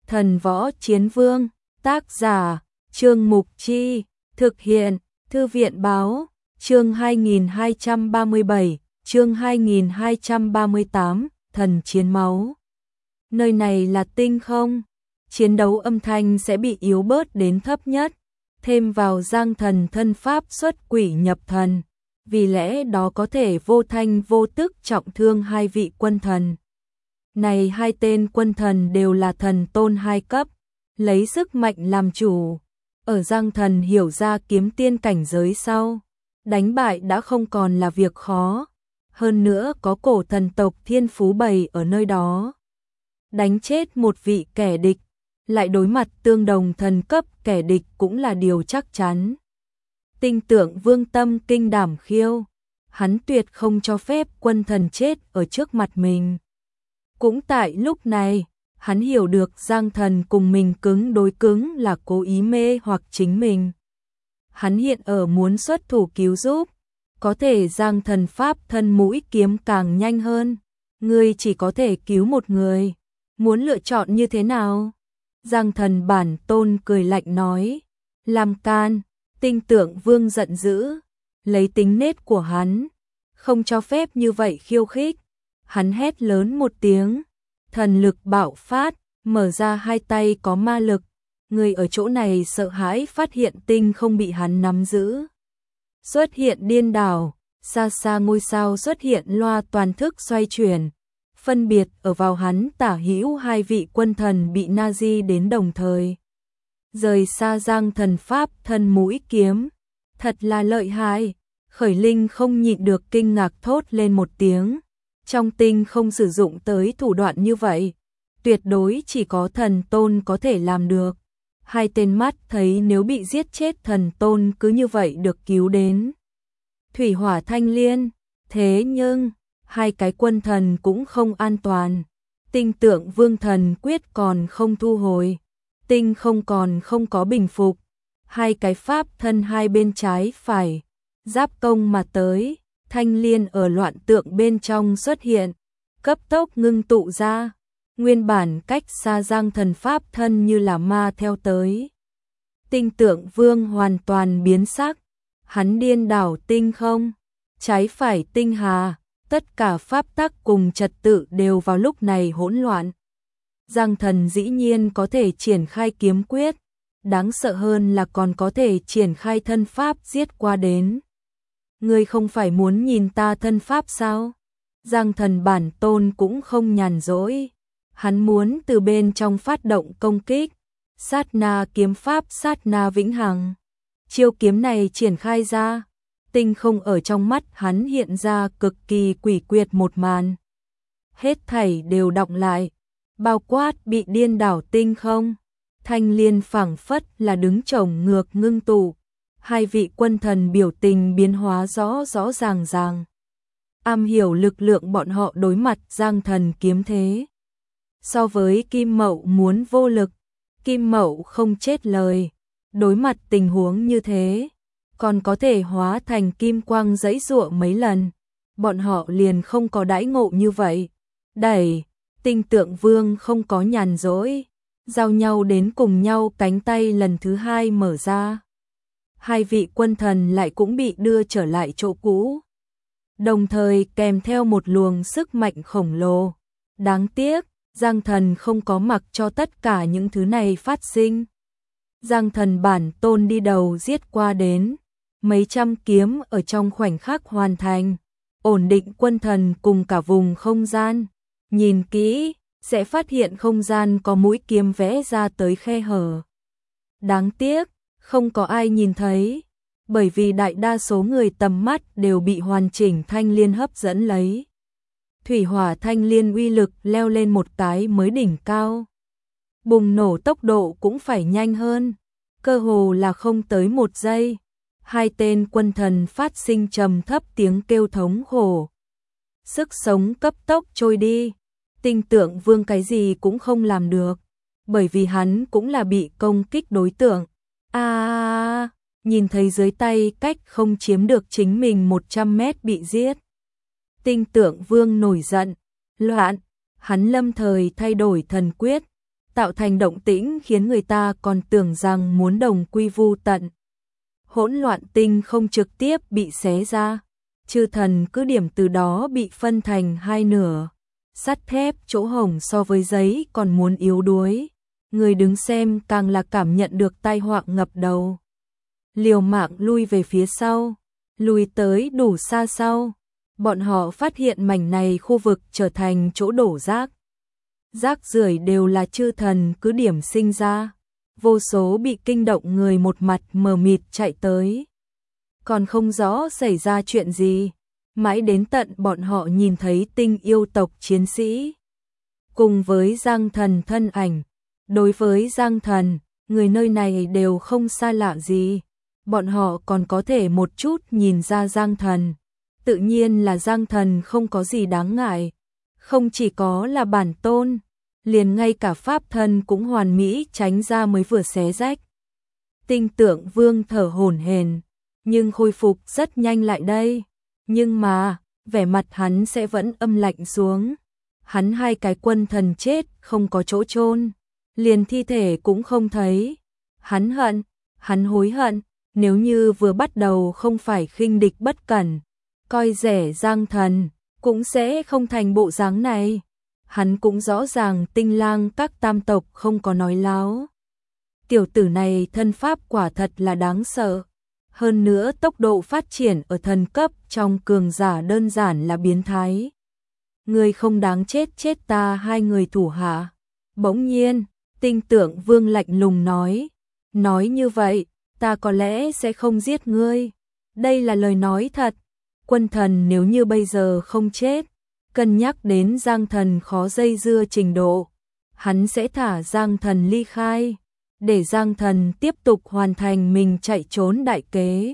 Thần Võ Chiến Vương, tác giả, Trương Mục Chi, thực hiện, Thư viện Báo, chương 2237, chương 2238, Thần Chiến Máu. Nơi này là tinh không, chiến đấu âm thanh sẽ bị yếu bớt đến thấp nhất, thêm vào Giang Thần thân pháp xuất quỷ nhập thần, vì lẽ đó có thể vô thanh vô tức trọng thương hai vị quân thần. Này hai tên quân thần đều là thần tôn 2 cấp, lấy sức mạnh làm chủ. Ở Giang Thần hiểu ra kiếm tiên cảnh giới sau, đánh bại đã không còn là việc khó. Hơn nữa có cổ thần tộc Thiên Phú bày ở nơi đó. Đánh chết một vị kẻ địch, lại đối mặt tương đồng thần cấp kẻ địch cũng là điều chắc chắn. Tinh tượng Vương tâm kinh đảm khiêu, hắn tuyệt không cho phép quân thần chết ở trước mặt mình. Cũng tại lúc này, hắn hiểu được Giang Thần cùng mình cứng đối cứng là cố ý mê hoặc chính mình. Hắn hiện ở muốn xuất thủ cứu giúp, có thể Giang Thần pháp thân mũi kiếm càng nhanh hơn, ngươi chỉ có thể cứu một người, muốn lựa chọn như thế nào? Giang Thần bản tôn cười lạnh nói, làm can. Tinh tượng Vương giận dữ, lấy tính nết của hắn, không cho phép như vậy khiêu khích. Hắn hét lớn một tiếng, thần lực bạo phát, mở ra hai tay có ma lực. Người ở chỗ này sợ hãi phát hiện tinh không bị hắn nắm giữ. Xuất hiện điên đảo, xa xa ngôi sao xuất hiện loa toàn thức xoay chuyển, phân biệt ở vào hắn tả hữu hai vị quân thần bị Nazi đến đồng thời. Rời xa Giang Thần pháp thân mũi kiếm, thật là lợi hại. Khởi Linh không nhịn được kinh ngạc thốt lên một tiếng. Trong tinh không sử dụng tới thủ đoạn như vậy, tuyệt đối chỉ có thần tôn có thể làm được. Hai tên mắt thấy nếu bị giết chết thần tôn cứ như vậy được cứu đến. Thủy Hỏa Thanh Liên, thế nhưng hai cái quân thần cũng không an toàn. Tinh tượng Vương thần quyết còn không thu hồi, tinh không còn không có bình phục. Hai cái pháp thân hai bên trái phải giáp công mà tới. Thanh liên ở loạn tượng bên trong xuất hiện, cấp tốc ngưng tụ ra, nguyên bản cách xa Giang Thần pháp thân như là ma theo tới. Tinh tượng Vương hoàn toàn biến sắc, hắn điên đảo tinh không, trái phải tinh hà, tất cả pháp tắc cùng trật tự đều vào lúc này hỗn loạn. Giang Thần dĩ nhiên có thể triển khai kiếm quyết, đáng sợ hơn là còn có thể triển khai thân pháp giết qua đến. Ngươi không phải muốn nhìn ta thân pháp sao? Giang Thần bản tôn cũng không nhàn rỗi. Hắn muốn từ bên trong phát động công kích. Sát na kiếm pháp sát na vĩnh hằng. Chiêu kiếm này triển khai ra. Tinh không ở trong mắt hắn hiện ra cực kỳ quỷ quyệt một màn. Hết thảy đều đọng lại. Bao quát bị điên đảo tinh không. Thanh liên phảng phất là đứng chồng ngược ngưng tụ. Hai vị quân thần biểu tình biến hóa rõ rõ ràng ràng. Am hiểu lực lượng bọn họ đối mặt Giang Thần kiếm thế. So với Kim Mậu muốn vô lực, Kim Mậu không chết lời. Đối mặt tình huống như thế, còn có thể hóa thành kim quang giãy giụa mấy lần. Bọn họ liền không có đãi ngộ như vậy. Đẩy, Tinh tượng Vương không có nhàn rỗi. Giao nhau đến cùng nhau cánh tay lần thứ hai mở ra. Hai vị quân thần lại cũng bị đưa trở lại chỗ cũ. Đồng thời kèm theo một luồng sức mạnh khổng lồ. Đáng tiếc, Giang Thần không có mặc cho tất cả những thứ này phát sinh. Giang Thần bản tôn đi đầu giết qua đến. Mấy trăm kiếm ở trong khoảnh khắc hoàn thành. Ổn định quân thần cùng cả vùng không gian. Nhìn kỹ, sẽ phát hiện không gian có mũi kiếm vẽ ra tới khe hở. Đáng tiếc, không có ai nhìn thấy, bởi vì đại đa số người tầm mắt đều bị hoàn chỉnh thanh liên hấp dẫn lấy. Thủy Hỏa Thanh Liên uy lực leo lên một cái mới đỉnh cao. Bùng nổ tốc độ cũng phải nhanh hơn, cơ hồ là không tới 1 giây. Hai tên quân thần phát sinh trầm thấp tiếng kêu thống khổ. Sức sống cấp tốc trôi đi, Tinh tượng Vương cái gì cũng không làm được, bởi vì hắn cũng là bị công kích đối tượng. Nhìn thấy dưới tay cách không chiếm được chính mình 100 mét bị giết. Tinh tượng Vương nổi giận, loạn, hắn lâm thời thay đổi thần quyết, tạo thành động tĩnh khiến người ta còn tưởng rằng muốn đồng quy vu tận. Hỗn loạn tinh không trực tiếp bị xé ra, chư thần cứ điểm từ đó bị phân thành hai nửa. Sắt thép chỗ hổng so với giấy còn muốn yếu đuối, người đứng xem càng là cảm nhận được tai họa ngập đầu. Liều mạng lui về phía sau, lùi tới đủ xa sau, bọn họ phát hiện mảnh này khu vực trở thành chỗ đổ rác. Rác rưởi đều là chư thần cứ điểm sinh ra, vô số bị kinh động người một mặt mờ mịt chạy tới. Còn không rõ xảy ra chuyện gì, mãi đến tận bọn họ nhìn thấy tinh yêu tộc chiến sĩ. Cùng với Giang Thần thân ảnh, đối với Giang Thần, người nơi này đều không xa lạ gì. Bọn họ còn có thể một chút nhìn ra Giang Thần. Tự nhiên là Giang Thần không có gì đáng ngại. Không chỉ có là bản tôn, liền ngay cả pháp thân cũng hoàn mỹ tránh ra mới vừa xé rách. Tinh Tượng Vương thở hổn hển, nhưng khôi phục rất nhanh lại đây. Nhưng mà, vẻ mặt hắn sẽ vẫn âm lạnh xuống. Hắn hai cái quân thần chết không có chỗ chôn, liền thi thể cũng không thấy. Hắn hận, hắn hối hận, nếu như vừa bắt đầu không phải khinh địch bất cẩn, coi rẻ Giang Thần, cũng sẽ không thành bộ dáng này. Hắn cũng rõ ràng Tinh Lang các tam tộc không có nói láo. Tiểu tử này thân pháp quả thật là đáng sợ. Hơn nữa tốc độ phát triển ở thần cấp trong cường giả đơn giản là biến thái. Người không đáng chết chết ta hai người thủ hạ. Bỗng nhiên, Tinh Tượng Vương lạnh lùng nói như vậy, ta có lẽ sẽ không giết ngươi. Đây là lời nói thật. Quân thần nếu như bây giờ không chết, cân nhắc đến Giang Thần khó dây dưa trình độ, hắn sẽ thả Giang Thần ly khai, để Giang Thần tiếp tục hoàn thành mình chạy trốn đại kế.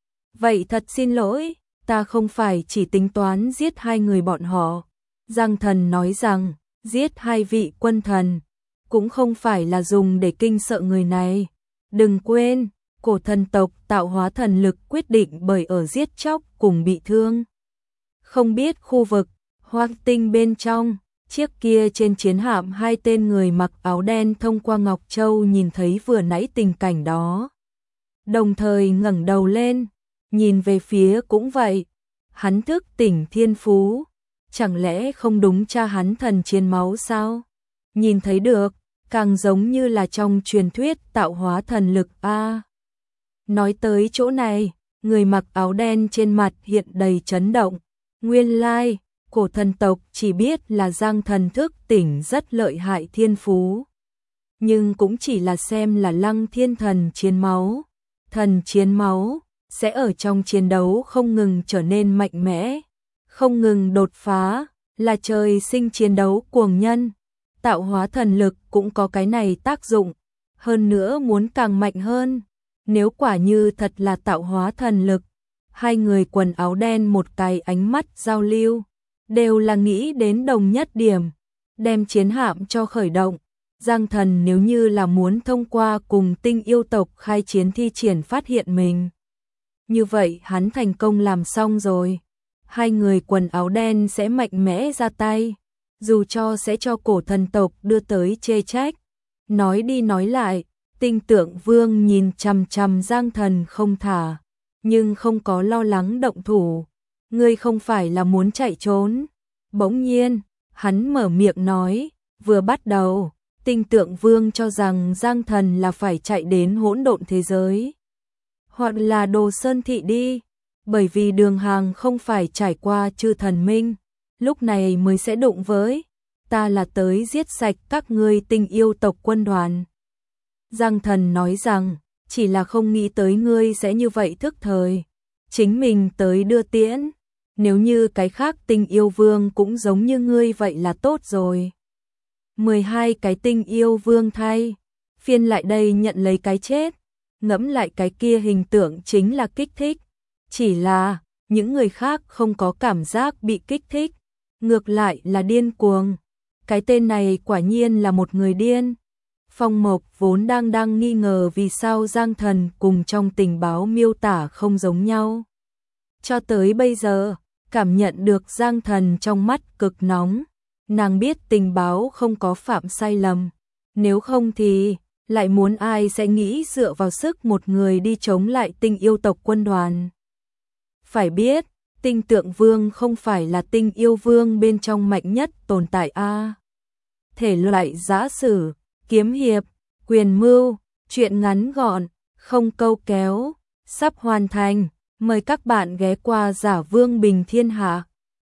Vậy thật xin lỗi, ta không phải chỉ tính toán giết hai người bọn họ. Giang Thần nói rằng, giết hai vị quân thần, cũng không phải là dùng để kinh sợ người này. Đừng quên, cổ thần tộc tạo hóa thần lực quyết định bởi ở giết chóc cùng bị thương. Không biết khu vực Hoang Tinh bên trong, chiếc kia trên chiến hạm hai tên người mặc áo đen thông qua Ngọc Châu nhìn thấy vừa nãy tình cảnh đó. Đồng thời ngẩng đầu lên, nhìn về phía cũng vậy. Hắn thức tỉnh thiên phú, chẳng lẽ không đúng cha hắn thần chiến máu sao? Nhìn thấy được, càng giống như là trong truyền thuyết tạo hóa thần lực a. Nói tới chỗ này, người mặc áo đen trên mặt hiện đầy chấn động. Nguyên lai, cổ thần tộc chỉ biết là Giang Thần thức tỉnh rất lợi hại thiên phú. Nhưng cũng chỉ là xem là Lăng Thiên thần chiến máu. Thần chiến máu sẽ ở trong chiến đấu không ngừng trở nên mạnh mẽ, không ngừng đột phá, là trời sinh chiến đấu cuồng nhân. Tạo hóa thần lực cũng có cái này tác dụng, hơn nữa muốn càng mạnh hơn. Nếu quả như thật là tạo hóa thần lực, hai người quần áo đen một cái ánh mắt giao lưu, đều là nghĩ đến đồng nhất điểm, đem chiến hạm cho khởi động. Giang Thần nếu như là muốn thông qua cùng tinh yêu tộc khai chiến thi triển phát hiện mình. Như vậy hắn thành công làm xong rồi. Hai người quần áo đen sẽ mạnh mẽ ra tay, dù cho sẽ cho cổ thần tộc đưa tới chê trách. Nói đi nói lại, Tinh Tượng Vương nhìn chằm chằm Giang Thần không thả, nhưng không có lo lắng động thủ. Ngươi không phải là muốn chạy trốn? Bỗng nhiên, hắn mở miệng nói, vừa bắt đầu, Tinh Tượng Vương cho rằng Giang Thần là phải chạy đến hỗn độn thế giới, hoặc là Đồ Sơn thị đi, bởi vì đường hàng không phải trải qua chư thần minh, lúc này mới sẽ đụng với, ta là tới giết sạch các ngươi tinh yêu tộc quân đoàn. Giang Thần nói rằng, chỉ là không nghĩ tới ngươi sẽ như vậy thức thời, chính mình tới đưa tiễn, nếu như cái khác tinh yêu vương cũng giống như ngươi vậy là tốt rồi. 12 cái tinh yêu vương thay, phiên lại đây nhận lấy cái chết, ngẫm lại cái kia hình tượng chính là kích thích, chỉ là những người khác không có cảm giác bị kích thích, ngược lại là điên cuồng. Cái tên này quả nhiên là một người điên. Phong Mộc vốn đang nghi ngờ vì sao Giang Thần cùng trong tình báo miêu tả không giống nhau. Cho tới bây giờ, cảm nhận được Giang Thần trong mắt cực nóng, nàng biết tình báo không có phạm sai lầm, nếu không thì lại muốn ai sẽ nghĩ dựa vào sức một người đi chống lại Tinh yêu tộc quân đoàn. Phải biết, Tinh Tượng Vương không phải là tinh yêu vương bên trong mạnh nhất tồn tại a. Thể loại giã sử, kiếm hiệp, quyền mưu, truyện ngắn gọn, không câu kéo, sắp hoàn thành, mời các bạn ghé qua Giả Vương Bình Thiên Hạ.